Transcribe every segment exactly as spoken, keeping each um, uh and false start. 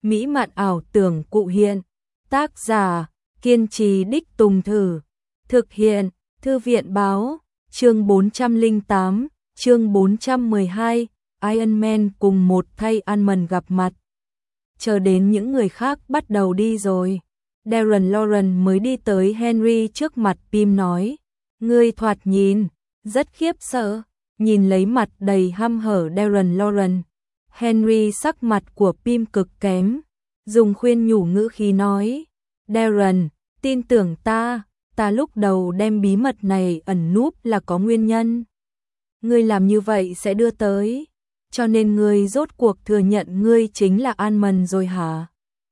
mỹ mạn ảo tưởng cụ hiện. Tác giả, kiên trì đích tùng thử. Thực hiện, Thư viện báo, chương bốn trăm lẻ tám, chương bốn trăm mười hai, Iron Man cùng một thay Almond gặp mặt. Chờ đến những người khác bắt đầu đi rồi, Darren Lauren mới đi tới Henry trước mặt Pym nói, ngươi thoạt nhìn, rất khiếp sợ, nhìn lấy mặt đầy hăm hở Darren Lauren. Henry sắc mặt của Pym cực kém, dùng khuyên nhủ ngữ khí nói, Darren, tin tưởng ta, ta lúc đầu đem bí mật này ẩn núp là có nguyên nhân. Ngươi làm như vậy sẽ đưa tới, cho nên ngươi rốt cuộc thừa nhận ngươi chính là Almond rồi hả?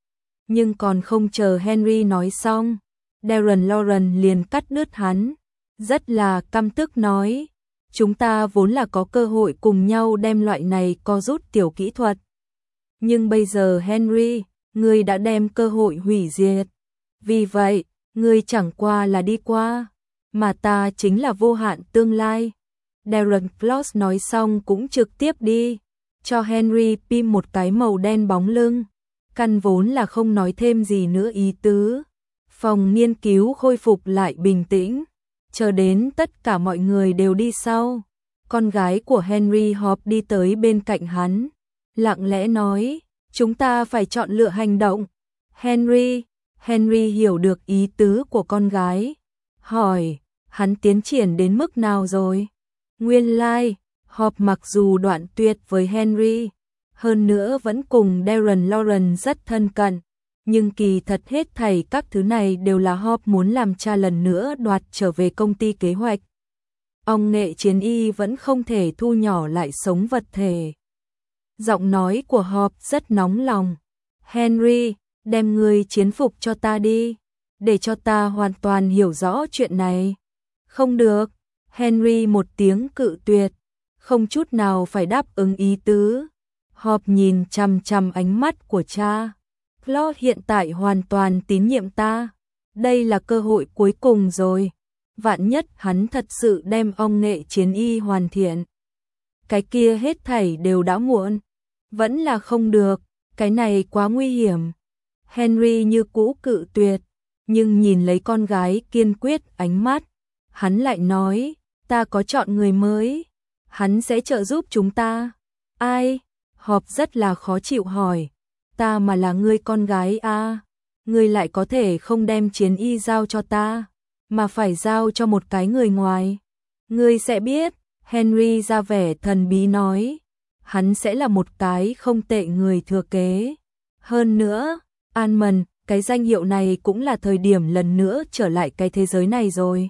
Nhưng còn không chờ Henry nói xong, Darren Lauren liền cắt đứt hắn, rất là căm tức nói, chúng ta vốn là có cơ hội cùng nhau đem loại này co rút tiểu kỹ thuật. Nhưng bây giờ Henry, ngươi đã đem cơ hội hủy diệt. Vì vậy, ngươi chẳng qua là đi qua, mà ta chính là vô hạn tương lai. Darren Close nói xong cũng trực tiếp đi, cho Henry Pym một cái màu đen bóng lưng, căn vốn là không nói thêm gì nữa ý tứ. Phòng nghiên cứu khôi phục lại bình tĩnh, chờ đến tất cả mọi người đều đi sau. Con gái của Henry họp đi tới bên cạnh hắn, lặng lẽ nói, chúng ta phải chọn lựa hành động. Henry, Henry hiểu được ý tứ của con gái, hỏi, hắn tiến triển đến mức nào rồi? Nguyên lai, like, họp mặc dù đoạn tuyệt với Henry, hơn nữa vẫn cùng Darren Lauren rất thân cận, nhưng kỳ thật hết thảy các thứ này đều là họp muốn làm cha lần nữa đoạt trở về công ty kế hoạch. Ông nghệ chiến y vẫn không thể thu nhỏ lại sống vật thể. Giọng nói của họp rất nóng lòng. Henry, đem ngươi chiến phục cho ta đi, để cho ta hoàn toàn hiểu rõ chuyện này. Không được, Henry một tiếng cự tuyệt, không chút nào phải đáp ứng ý tứ. Họp nhìn chằm chằm ánh mắt của cha. Claude hiện tại hoàn toàn tín nhiệm ta. Đây là cơ hội cuối cùng rồi. Vạn nhất hắn thật sự đem ông nghệ chiến y hoàn thiện. Cái kia hết thảy đều đã muộn. Vẫn là không được, cái này quá nguy hiểm. Henry như cũ cự tuyệt, nhưng nhìn lấy con gái kiên quyết ánh mắt, hắn lại nói, ta có chọn người mới, hắn sẽ trợ giúp chúng ta. Ai? Họp rất là khó chịu hỏi, ta mà là ngươi con gái à, ngươi lại có thể không đem chiến y giao cho ta, mà phải giao cho một cái người ngoài. Ngươi sẽ biết, Henry ra vẻ thần bí nói, hắn sẽ là một cái không tệ người thừa kế. Hơn nữa, Almond, cái danh hiệu này cũng là thời điểm lần nữa trở lại cái thế giới này rồi.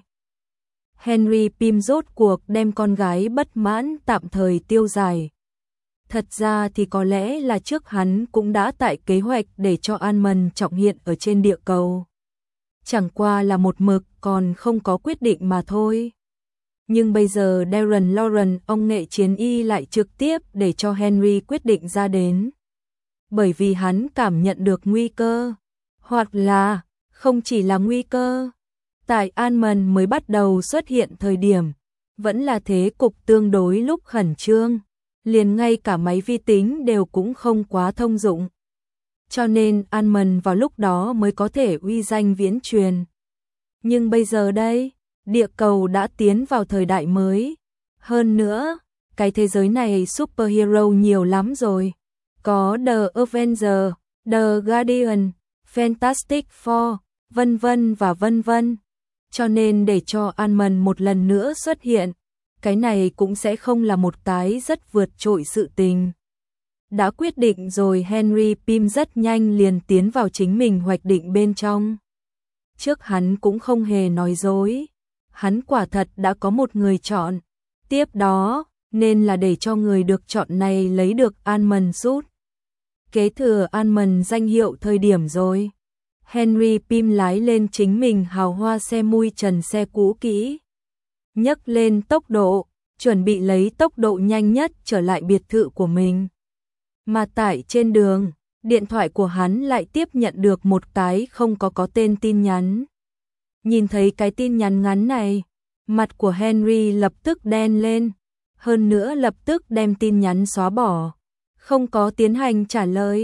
Henry Pym rốt cuộc đem con gái bất mãn tạm thời tiêu giải. Thật ra thì có lẽ là trước hắn cũng đã tại kế hoạch để cho Almond trọng hiện ở trên địa cầu. Chẳng qua là một mực còn không có quyết định mà thôi. Nhưng bây giờ Darren Lauren, ông nghệ chiến y lại trực tiếp để cho Henry quyết định ra đến. Bởi vì hắn cảm nhận được nguy cơ, hoặc là không chỉ là nguy cơ. Tại Almond mới bắt đầu xuất hiện thời điểm, vẫn là thế cục tương đối lúc khẩn trương, liền ngay cả máy vi tính đều cũng không quá thông dụng. Cho nên Almond vào lúc đó mới có thể uy danh viễn truyền. Nhưng bây giờ đây, địa cầu đã tiến vào thời đại mới. Hơn nữa, cái thế giới này superhero nhiều lắm rồi. Có The Avengers, The Guardian, Fantastic Four, vân vân và vân vân. Cho nên để cho Almond một lần nữa xuất hiện, cái này cũng sẽ không là một cái rất vượt trội sự tình. Đã quyết định rồi, Henry Pym rất nhanh liền tiến vào chính mình hoạch định bên trong. Trước hắn cũng không hề nói dối, hắn quả thật đã có một người chọn. Tiếp đó, nên là để cho người được chọn này lấy được Almond rút kế thừa Almond danh hiệu thời điểm rồi. Henry Pym lái lên chính mình hào hoa xe mui trần xe cũ kỹ, nhấc lên tốc độ, chuẩn bị lấy tốc độ nhanh nhất trở lại biệt thự của mình. Mà tại trên đường, điện thoại của hắn lại tiếp nhận được một cái không có có tên tin nhắn. Nhìn thấy cái tin nhắn ngắn này, mặt của Henry lập tức đen lên, hơn nữa lập tức đem tin nhắn xóa bỏ, không có tiến hành trả lời.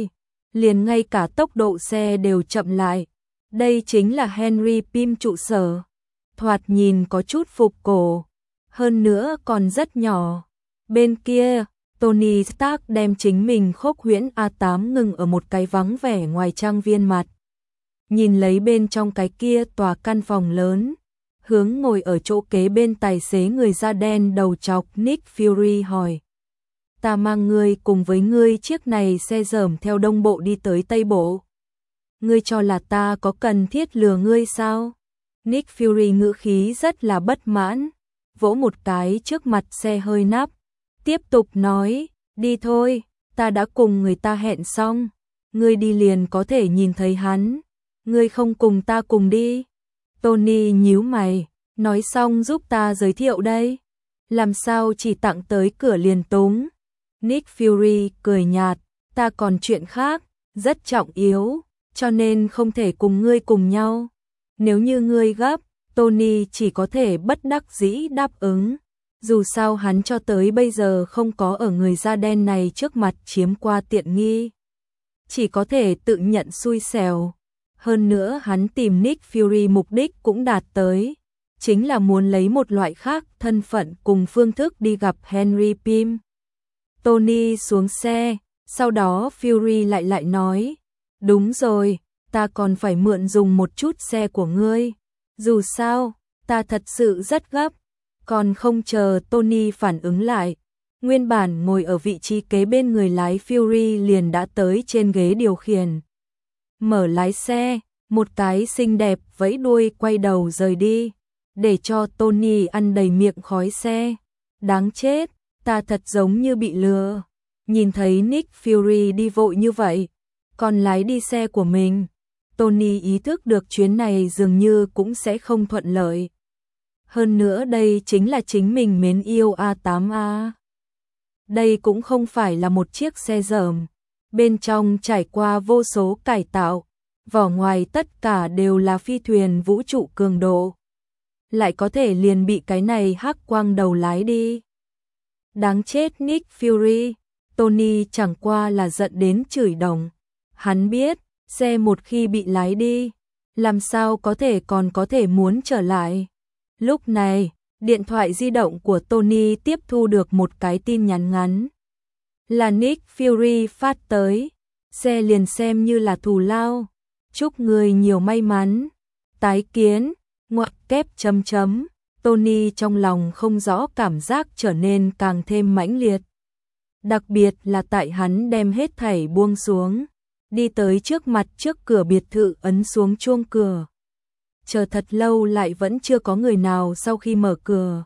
liền ngay cả tốc độ xe đều chậm lại. Đây chính là Henry Pym trụ sở. Thoạt nhìn có chút phục cổ, hơn nữa còn rất nhỏ. Bên kia, Tony Stark đem chính mình khốc huyễn A tám ngừng ở một cái vắng vẻ ngoài trang viên mặt. Nhìn lấy bên trong cái kia tòa căn phòng lớn, hướng ngồi ở chỗ kế bên tài xế người da đen đầu trọc Nick Fury hỏi. Ta mang ngươi cùng với ngươi chiếc này xe dởm theo đông bộ đi tới tây bộ. Ngươi cho là ta có cần thiết lừa ngươi sao? Nick Fury ngữ khí rất là bất mãn, vỗ một cái trước mặt xe hơi nắp, tiếp tục nói, đi thôi, ta đã cùng người ta hẹn xong, ngươi đi liền có thể nhìn thấy hắn, ngươi không cùng ta cùng đi. Tony nhíu mày, nói xong giúp ta giới thiệu đây, làm sao chỉ tặng tới cửa liền túng. Nick Fury cười nhạt, ta còn chuyện khác, rất trọng yếu, cho nên không thể cùng ngươi cùng nhau. Nếu như ngươi gấp, Tony chỉ có thể bất đắc dĩ đáp ứng. Dù sao hắn cho tới bây giờ không có ở người da đen này trước mặt chiếm qua tiện nghi. Chỉ có thể tự nhận xui xẻo. Hơn nữa hắn tìm Nick Fury mục đích cũng đạt tới. Chính là muốn lấy một loại khác thân phận cùng phương thức đi gặp Henry Pym. Tony xuống xe, sau đó Fury lại lại nói. Đúng rồi, ta còn phải mượn dùng một chút xe của ngươi. Dù sao, ta thật sự rất gấp. Còn không chờ Tony phản ứng lại, nguyên bản ngồi ở vị trí kế bên người lái Fury liền đã tới trên ghế điều khiển. Mở lái xe, một cái xinh đẹp vẫy đuôi quay đầu rời đi, để cho Tony ăn đầy miệng khói xe. Đáng chết, ta thật giống như bị lừa. Nhìn thấy Nick Fury đi vội như vậy, còn lái đi xe của mình, Tony ý thức được chuyến này dường như cũng sẽ không thuận lợi. Hơn nữa đây chính là chính mình mến yêu A tám A. Đây cũng không phải là một chiếc xe dởm, bên trong trải qua vô số cải tạo, vỏ ngoài tất cả đều là phi thuyền vũ trụ cường độ. Lại có thể liền bị cái này hắc quang đầu lái đi. Đáng chết Nick Fury, Tony chẳng qua là giận đến chửi đồng. Hắn biết, xe một khi bị lái đi, làm sao có thể còn có thể muốn trở lại. Lúc này, điện thoại di động của Tony tiếp thu được một cái tin nhắn ngắn. Là Nick Fury phát tới, xe liền xem như là thù lao. Chúc người nhiều may mắn. Tái kiến, ngoặc kép chấm chấm. Tony trong lòng không rõ cảm giác trở nên càng thêm mãnh liệt. Đặc biệt là tại hắn đem hết thảy buông xuống, đi tới trước mặt trước cửa biệt thự ấn xuống chuông cửa. Chờ thật lâu lại vẫn chưa có người nào sau khi mở cửa.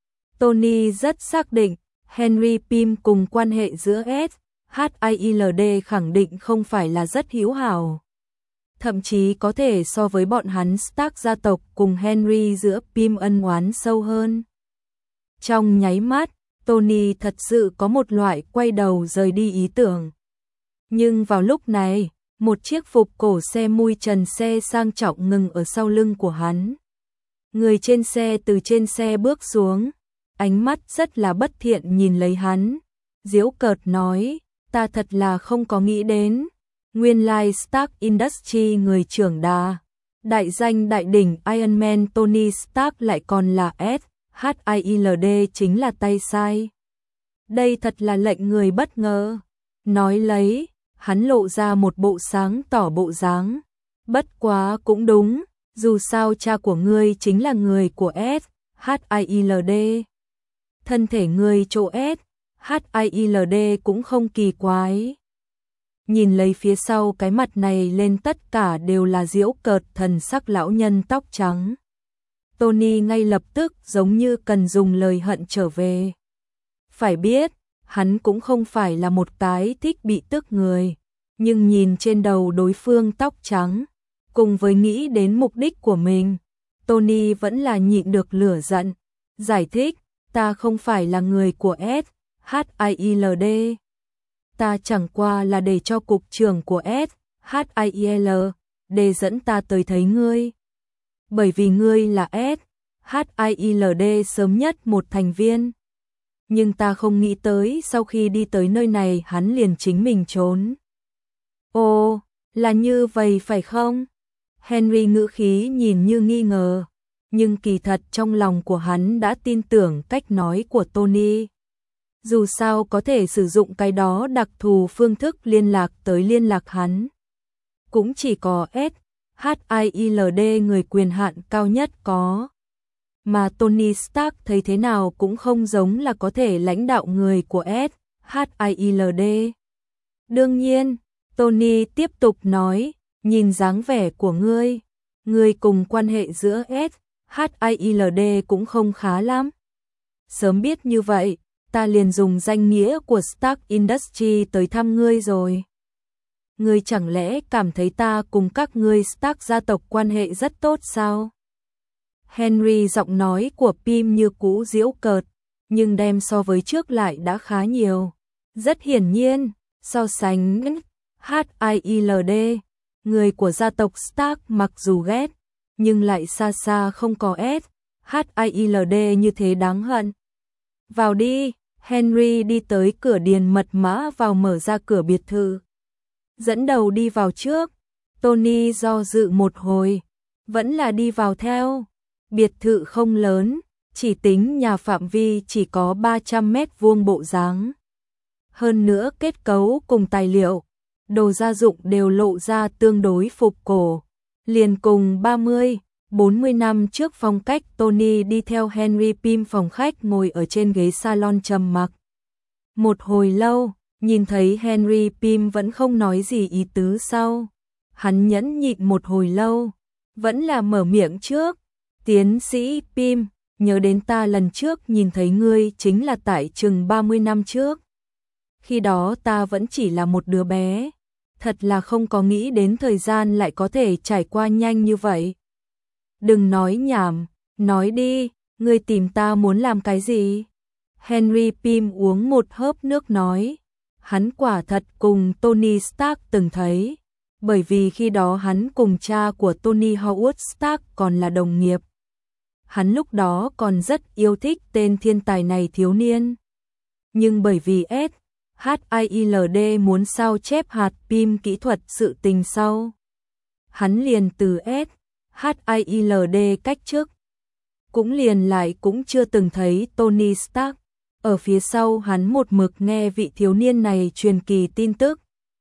Tony rất xác định, Henry Pym cùng quan hệ giữa S, H I L D khẳng định không phải là rất hữu hảo. Thậm chí có thể so với bọn hắn Stark gia tộc cùng Henry giữa Pym ân oán sâu hơn. Trong nháy mắt, Tony thật sự có một loại quay đầu rời đi ý tưởng. Nhưng vào lúc này, một chiếc phục cổ xe mui trần xe sang trọng ngừng ở sau lưng của hắn. Người trên xe từ trên xe bước xuống, ánh mắt rất là bất thiện nhìn lấy hắn, giễu cợt nói, ta thật là không có nghĩ đến, nguyên lai Stark Industries người trưởng đà, đại danh đại đỉnh Iron Man Tony Stark lại còn là S, H I L D chính là tay sai. Đây thật là lệnh người bất ngờ. Nói lấy, hắn lộ ra một bộ sáng tỏ bộ dáng. Bất quá cũng đúng, dù sao cha của ngươi chính là người của S, H I L D. Thân thể ngươi chỗ S, H I L D cũng không kỳ quái. Nhìn lấy phía sau cái mặt này lên tất cả đều là giễu cợt thần sắc lão nhân tóc trắng. Tony ngay lập tức giống như cần dùng lời hận trở về. Phải biết, hắn cũng không phải là một cái thích bị tức người, nhưng nhìn trên đầu đối phương tóc trắng, cùng với nghĩ đến mục đích của mình, Tony vẫn là nhịn được lửa giận, giải thích, ta không phải là người của S, H I L D. Ta chẳng qua là để cho cục trưởng của S, H I L D dẫn ta tới thấy ngươi. Bởi vì ngươi là S, H I L D sớm nhất một thành viên. Nhưng ta không nghĩ tới sau khi đi tới nơi này hắn liền chính mình trốn. Ồ, là như vậy phải không? Henry ngữ khí nhìn như nghi ngờ, nhưng kỳ thật trong lòng của hắn đã tin tưởng cách nói của Tony. Dù sao có thể sử dụng cái đó đặc thù phương thức liên lạc tới liên lạc hắn. Cũng chỉ có S H I L D người quyền hạn cao nhất có. Mà Tony Stark thấy thế nào cũng không giống là có thể lãnh đạo người của S H I L D. Đương nhiên, Tony tiếp tục nói, nhìn dáng vẻ của ngươi, ngươi cùng quan hệ giữa S H I L D cũng không khá lắm. Sớm biết như vậy, ta liền dùng danh nghĩa của Stark Industries tới thăm ngươi rồi. Ngươi chẳng lẽ cảm thấy ta cùng các ngươi Stark gia tộc quan hệ rất tốt sao? Henry giọng nói của Pym như cũ giễu cợt, nhưng đem so với trước lại đã khá nhiều. Rất hiển nhiên, so sánh H I L D, người của gia tộc Stark mặc dù ghét, nhưng lại xa xa không có S H I L D như thế đáng hận. Vào đi, Henry đi tới cửa điền mật mã vào mở ra cửa biệt thự. Dẫn đầu đi vào trước, Tony do dự một hồi, vẫn là đi vào theo. Biệt thự không lớn, chỉ tính nhà phạm vi chỉ có ba trăm mét vuông bộ dáng. Hơn nữa kết cấu cùng tài liệu, đồ gia dụng đều lộ ra tương đối phục cổ. Liền cùng ba mươi, bốn mươi năm trước phong cách Tony đi theo Henry Pym phòng khách ngồi ở trên ghế salon trầm mặc. Một hồi lâu, nhìn thấy Henry Pym vẫn không nói gì ý tứ sau. Hắn nhẫn nhịn một hồi lâu, vẫn là mở miệng trước. Tiến sĩ Pym, nhớ đến ta lần trước nhìn thấy ngươi chính là tại chừng ba mươi năm trước. Khi đó ta vẫn chỉ là một đứa bé. Thật là không có nghĩ đến thời gian lại có thể trải qua nhanh như vậy. Đừng nói nhảm, nói đi, ngươi tìm ta muốn làm cái gì? Henry Pym uống một hớp nước nói. Hắn quả thật cùng Tony Stark từng thấy. Bởi vì khi đó hắn cùng cha của Tony Howard Stark còn là đồng nghiệp. Hắn lúc đó còn rất yêu thích tên thiên tài này thiếu niên. Nhưng bởi vì S H I L D muốn sao chép hạt Pym kỹ thuật sự tình sau. Hắn liền từ S H I L D cách chức. Cũng liền lại cũng chưa từng thấy Tony Stark. Ở phía sau hắn một mực nghe vị thiếu niên này truyền kỳ tin tức.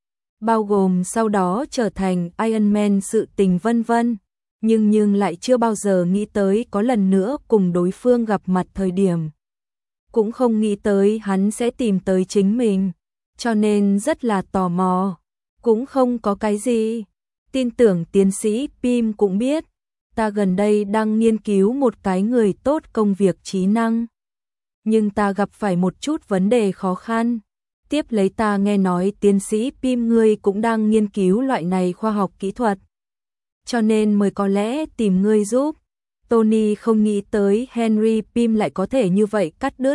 Bao gồm sau đó trở thành Iron Man sự tình vân vân. Nhưng nhưng lại chưa bao giờ nghĩ tới có lần nữa cùng đối phương gặp mặt thời điểm. Cũng không nghĩ tới hắn sẽ tìm tới chính mình, cho nên rất là tò mò. Cũng không có cái gì. Tin tưởng tiến sĩ Pym cũng biết, ta gần đây đang nghiên cứu một cái người tốt công việc trí năng. Nhưng ta gặp phải một chút vấn đề khó khăn. Tiếp lấy ta nghe nói tiến sĩ Pym ngươi cũng đang nghiên cứu loại này khoa học kỹ thuật. Cho nên mới có lẽ tìm ngươi giúp. Tony không nghĩ tới Henry Pym lại có thể như vậy cắt đứt.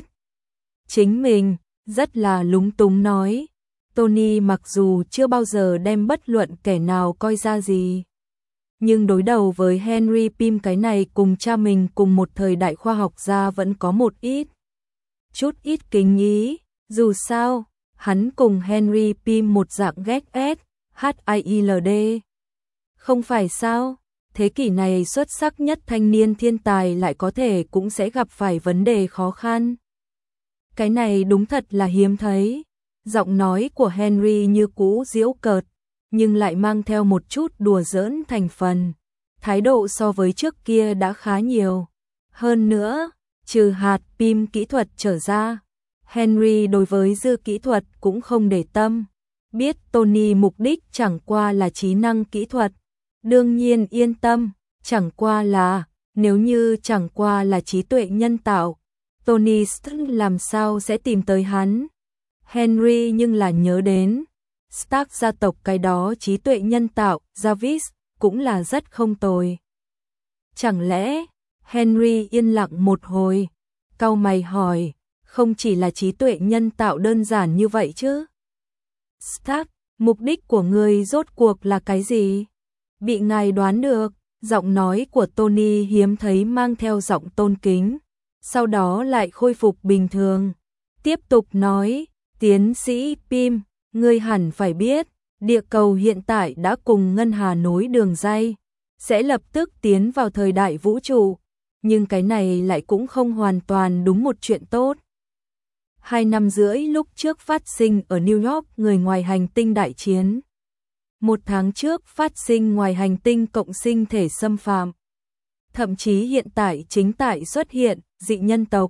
Chính mình, rất là lúng túng nói. Tony mặc dù chưa bao giờ đem bất luận kẻ nào coi ra gì. Nhưng đối đầu với Henry Pym cái này cùng cha mình cùng một thời đại khoa học gia vẫn có một ít. Chút ít kính ý, dù sao, hắn cùng Henry Pym một dạng ghét S H I L D. Không phải sao, thế kỷ này xuất sắc nhất thanh niên thiên tài lại có thể cũng sẽ gặp phải vấn đề khó khăn. Cái này đúng thật là hiếm thấy. Giọng nói của Henry như cũ giễu cợt, nhưng lại mang theo một chút đùa giỡn thành phần. Thái độ so với trước kia đã khá nhiều. Hơn nữa, trừ hạt Pym kỹ thuật trở ra, Henry đối với dư kỹ thuật cũng không để tâm. Biết Tony mục đích chẳng qua là trí năng kỹ thuật. Đương nhiên yên tâm, chẳng qua là, nếu như chẳng qua là trí tuệ nhân tạo, Tony Stark làm sao sẽ tìm tới hắn. Henry nhưng là nhớ đến, Stark gia tộc cái đó trí tuệ nhân tạo, Jarvis, cũng là rất không tồi. Chẳng lẽ, Henry yên lặng một hồi, cau mày hỏi, không chỉ là trí tuệ nhân tạo đơn giản như vậy chứ? Stark, mục đích của người rốt cuộc là cái gì? Bị ngài đoán được, giọng nói của Tony hiếm thấy mang theo giọng tôn kính, sau đó lại khôi phục bình thường. Tiếp tục nói, tiến sĩ Pym, ngươi hẳn phải biết, Địa cầu hiện tại đã cùng ngân hà nối đường ray, sẽ lập tức tiến vào thời đại vũ trụ, nhưng cái này lại cũng không hoàn toàn đúng một chuyện tốt. Hai năm rưỡi lúc trước phát sinh ở New York người ngoài hành tinh đại chiến. Một tháng trước phát sinh ngoài hành tinh cộng sinh thể xâm phạm. Thậm chí hiện tại chính tại xuất hiện dị nhân tộc.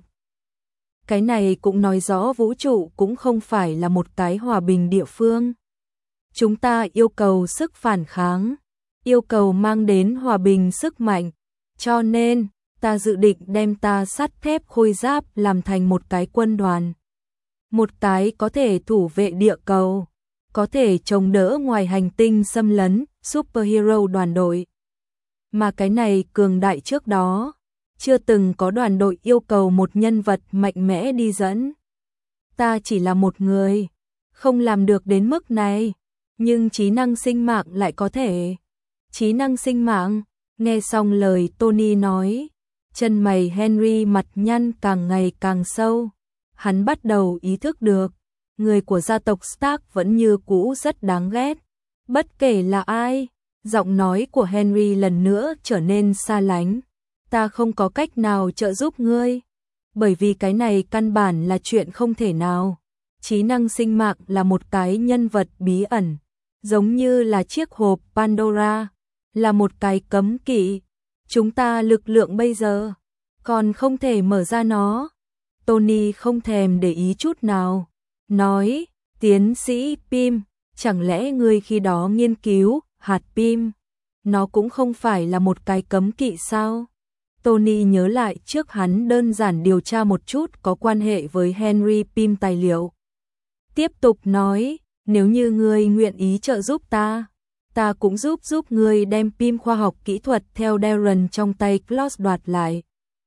Cái này cũng nói rõ vũ trụ cũng không phải là một cái hòa bình địa phương. Chúng ta yêu cầu sức phản kháng, yêu cầu mang đến hòa bình sức mạnh, cho nên ta dự định đem ta sắt thép khôi giáp làm thành một cái quân đoàn. Một cái có thể thủ vệ địa cầu, có thể chống đỡ ngoài hành tinh xâm lấn, superhero đoàn đội. Mà cái này cường đại trước đó, chưa từng có đoàn đội yêu cầu một nhân vật mạnh mẽ đi dẫn. Ta chỉ là một người, không làm được đến mức này, nhưng trí năng sinh mạng lại có thể. Trí năng sinh mạng, nghe xong lời Tony nói, chân mày Henry mặt nhăn càng ngày càng sâu. Hắn bắt đầu ý thức được, người của gia tộc Stark vẫn như cũ rất đáng ghét. Bất kể là ai, giọng nói của Henry lần nữa trở nên xa lánh. Ta không có cách nào trợ giúp ngươi, bởi vì cái này căn bản là chuyện không thể nào. Trí năng sinh mạng là một cái nhân vật bí ẩn, giống như là chiếc hộp Pandora, là một cái cấm kỵ. Chúng ta lực lượng bây giờ còn không thể mở ra nó. Tony không thèm để ý chút nào, nói, tiến sĩ Pym, chẳng lẽ ngươi khi đó nghiên cứu hạt Pym, nó cũng không phải là một cái cấm kỵ sao? Tony nhớ lại trước hắn đơn giản điều tra một chút có quan hệ với Henry Pym tài liệu. Tiếp tục nói, nếu như ngươi nguyện ý trợ giúp ta, ta cũng giúp giúp ngươi đem Pym khoa học kỹ thuật theo Darren trong tay Klaus đoạt lại.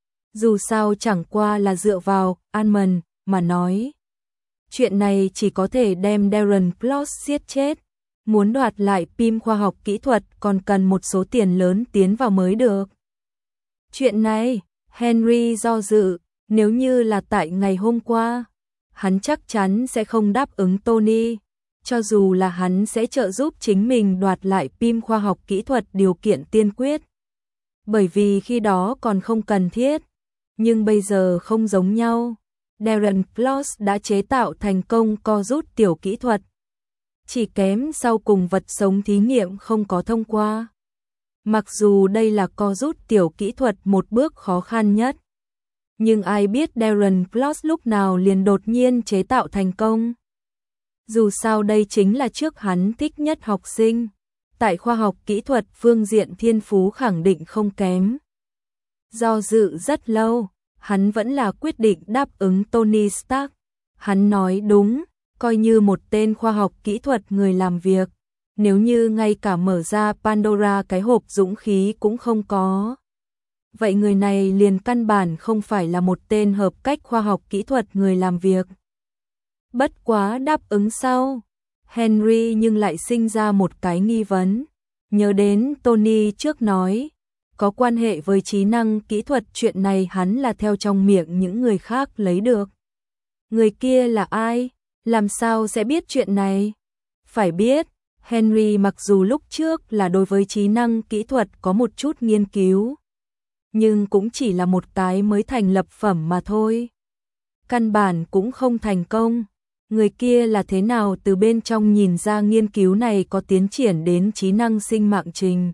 Dù sao chẳng qua là dựa vào Almond mà nói. Chuyện này chỉ có thể đem Darren Klaus giết chết. Muốn đoạt lại Pym khoa học kỹ thuật còn cần một số tiền lớn tiến vào mới được. Chuyện này, Henry do dự, nếu như là tại ngày hôm qua, hắn chắc chắn sẽ không đáp ứng Tony, cho dù là hắn sẽ trợ giúp chính mình đoạt lại Pym khoa học kỹ thuật điều kiện tiên quyết. Bởi vì khi đó còn không cần thiết, nhưng bây giờ không giống nhau. Darren Klaus đã chế tạo thành công co rút tiểu kỹ thuật. Chỉ kém sau cùng vật sống thí nghiệm không có thông qua. Mặc dù đây là co rút tiểu kỹ thuật một bước khó khăn nhất, nhưng ai biết Darren Klaus lúc nào liền đột nhiên chế tạo thành công. Dù sao đây chính là trước hắn thích nhất học sinh, tại khoa học kỹ thuật phương diện thiên phú khẳng định không kém. Do dự rất lâu, hắn vẫn là quyết định đáp ứng Tony Stark. Hắn nói đúng, coi như một tên khoa học kỹ thuật người làm việc, nếu như ngay cả mở ra Pandora cái hộp dũng khí cũng không có. Vậy người này liền căn bản không phải là một tên hợp cách khoa học kỹ thuật người làm việc. Bất quá đáp ứng sau, Henry nhưng lại sinh ra một cái nghi vấn. Nhớ đến Tony trước nói, có quan hệ với trí năng kỹ thuật, chuyện này hắn là theo trong miệng những người khác lấy được. Người kia là ai? Làm sao sẽ biết chuyện này? Phải biết, Henry mặc dù lúc trước là đối với trí năng kỹ thuật có một chút nghiên cứu, nhưng cũng chỉ là một cái mới thành lập phẩm mà thôi. Căn bản cũng không thành công. Người kia là thế nào từ bên trong nhìn ra nghiên cứu này có tiến triển đến trí năng sinh mạng trình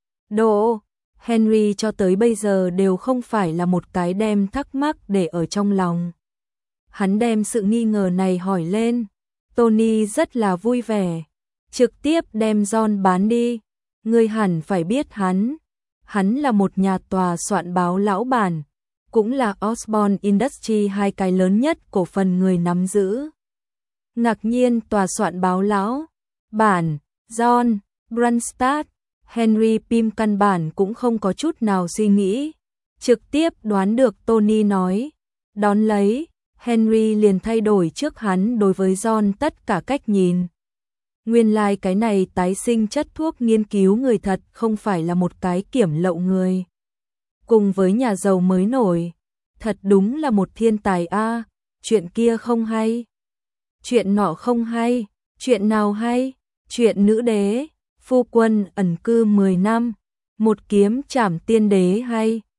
độ? Henry cho tới bây giờ đều không phải là một cái đem thắc mắc để ở trong lòng. Hắn đem sự nghi ngờ này hỏi lên. Tony rất là vui vẻ, trực tiếp đem John bán đi. Ngươi hẳn phải biết hắn. Hắn là một nhà tòa soạn báo lão bản, cũng là Osborne Industries hai cái lớn nhất cổ phần người nắm giữ. Ngạc nhiên tòa soạn báo lão bản, John Brunstad, Henry Pym căn bản cũng không có chút nào suy nghĩ, trực tiếp đoán được Tony nói. Đón lấy, Henry liền thay đổi trước hắn đối với John tất cả cách nhìn. Nguyên lai like cái này tái sinh chất thuốc nghiên cứu người thật không phải là một cái kiểm lậu người. Cùng với nhà giàu mới nổi, thật đúng là một thiên tài a. À, chuyện kia không hay, chuyện nọ không hay, chuyện nào hay? Chuyện nữ đế, phu quân ẩn cư mười năm, một kiếm trảm tiên đế hay.